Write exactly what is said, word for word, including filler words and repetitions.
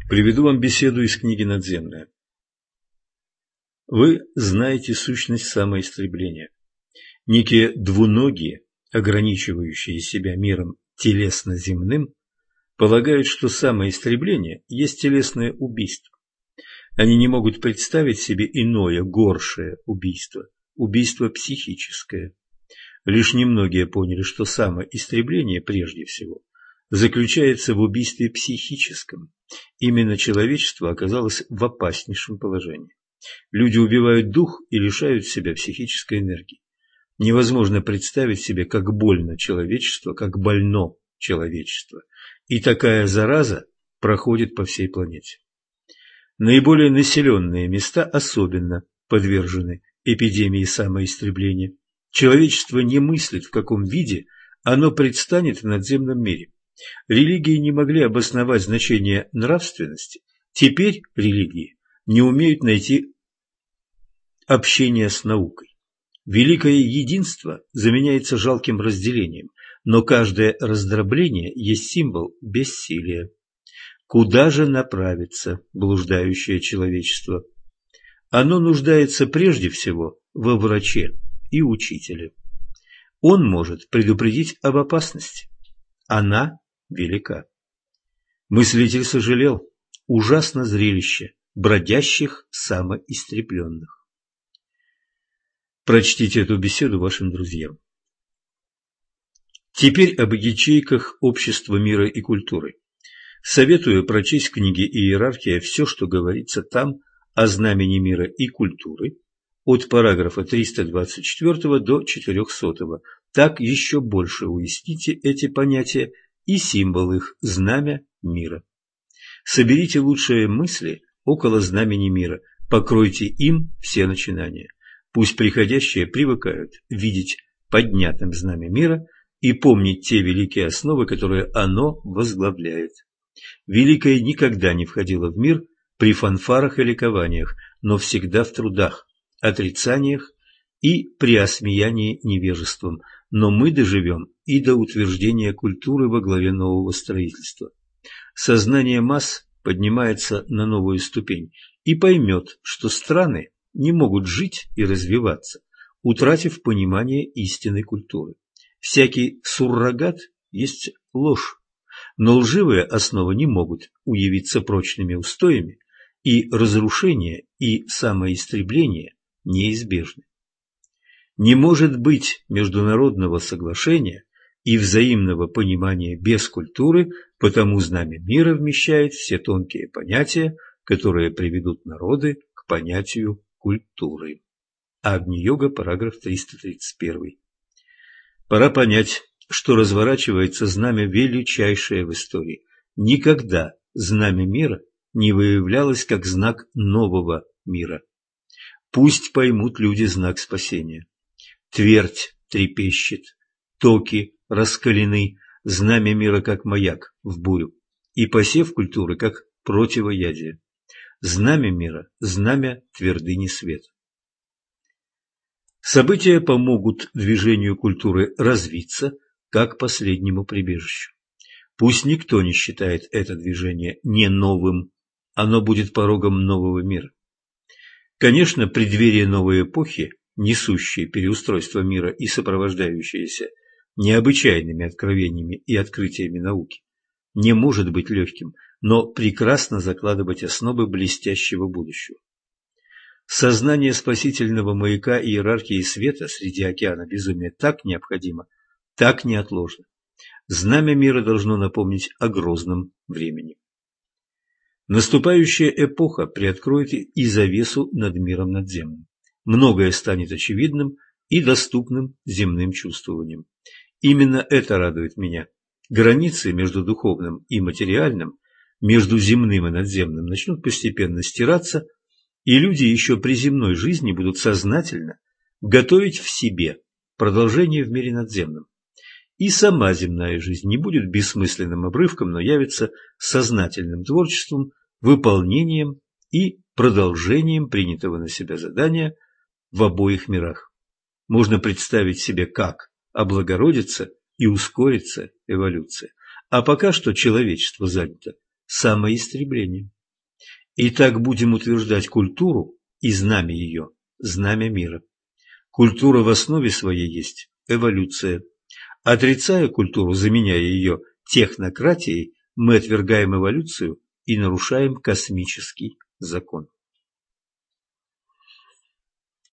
Приведу вам беседу из книги «Надземная». Вы знаете сущность самоистребления. Некие двуногие, ограничивающие себя миром телесно-земным, полагают, что самоистребление есть телесное убийство. Они не могут представить себе иное, горшее убийство, убийство психическое. Лишь немногие поняли, что самоистребление прежде всего заключается в убийстве психическом. Именно человечество оказалось в опаснейшем положении. Люди убивают дух и лишают себя психической энергии. Невозможно представить себе, как больно человечество, как больно человечество. И такая зараза проходит по всей планете. Наиболее населенные места особенно подвержены эпидемии самоистребления. Человечество не мыслит, в каком виде оно предстанет в надземном мире. Религии не могли обосновать значение нравственности. Теперь религии не умеют найти общение с наукой. Великое единство заменяется жалким разделением, но каждое раздробление есть символ бессилия. Куда же направится блуждающее человечество? Оно нуждается прежде всего во враче и учителе. Он может предупредить об опасности. Она велика. Мыслитель сожалел. Ужасно зрелище бродящих самоистребленных. Прочтите эту беседу вашим друзьям. Теперь об ячейках общества мира и культуры. Советую прочесть в книге «Иерархия» все, что говорится там о знамени мира и культуры, от параграфа триста двадцать четыре до четырехсотого. Так еще больше уясните эти понятия и символ их – знамя мира. Соберите лучшие мысли около знамени мира, покройте им все начинания. Пусть приходящие привыкают видеть поднятым знамя мира и помнить те великие основы, которые оно возглавляет. Великое никогда не входило в мир при фанфарах и ликованиях, но всегда в трудах, отрицаниях и при осмеянии невежеством. Но мы доживем и до утверждения культуры во главе нового строительства. Сознание масс поднимается на новую ступень и поймет, что страны не могут жить и развиваться, утратив понимание истинной культуры. Всякий суррогат есть ложь, но лживые основы не могут уявиться прочными устоями, и разрушение и самоистребление неизбежны. Не может быть международного соглашения и взаимного понимания без культуры, потому знамя мира вмещает все тонкие понятия, которые приведут народы к понятию культуры. Агни-йога, параграф триста тридцать один. Пора понять, что разворачивается знамя величайшее в истории. Никогда знамя мира не выявлялось как знак нового мира. Пусть поймут люди знак спасения. Твердь трепещет, токи раскалены, знамя мира как маяк в бурю, и посев культуры как противоядие. Знамя мира – знамя твердыни света. События помогут движению культуры развиться как последнему прибежищу. Пусть никто не считает это движение не новым, оно будет порогом нового мира. Конечно, преддверие новой эпохи, несущее переустройство мира и сопровождающееся необычайными откровениями и открытиями науки, не может быть легким, но прекрасно закладывать основы блестящего будущего. Сознание спасительного маяка иерархии света среди океана безумия так необходимо, так неотложно. Знамя мира должно напомнить о грозном времени. Наступающая эпоха приоткроет и завесу над миром надземным. Многое станет очевидным и доступным земным чувствованием. Именно это радует меня. Границы между духовным и материальным, между земным и надземным начнут постепенно стираться, и люди еще при земной жизни будут сознательно готовить в себе продолжение в мире надземном. И сама земная жизнь не будет бессмысленным обрывком, но явится сознательным творчеством, выполнением и продолжением принятого на себя задания в обоих мирах. Можно представить себе, как облагородится и ускорится эволюция. А пока что человечество занято самоистреблением. И так будем утверждать культуру и знамя ее, знамя мира. Культура в основе своей есть эволюция. Отрицая культуру, заменяя ее технократией, мы отвергаем эволюцию и нарушаем космический закон.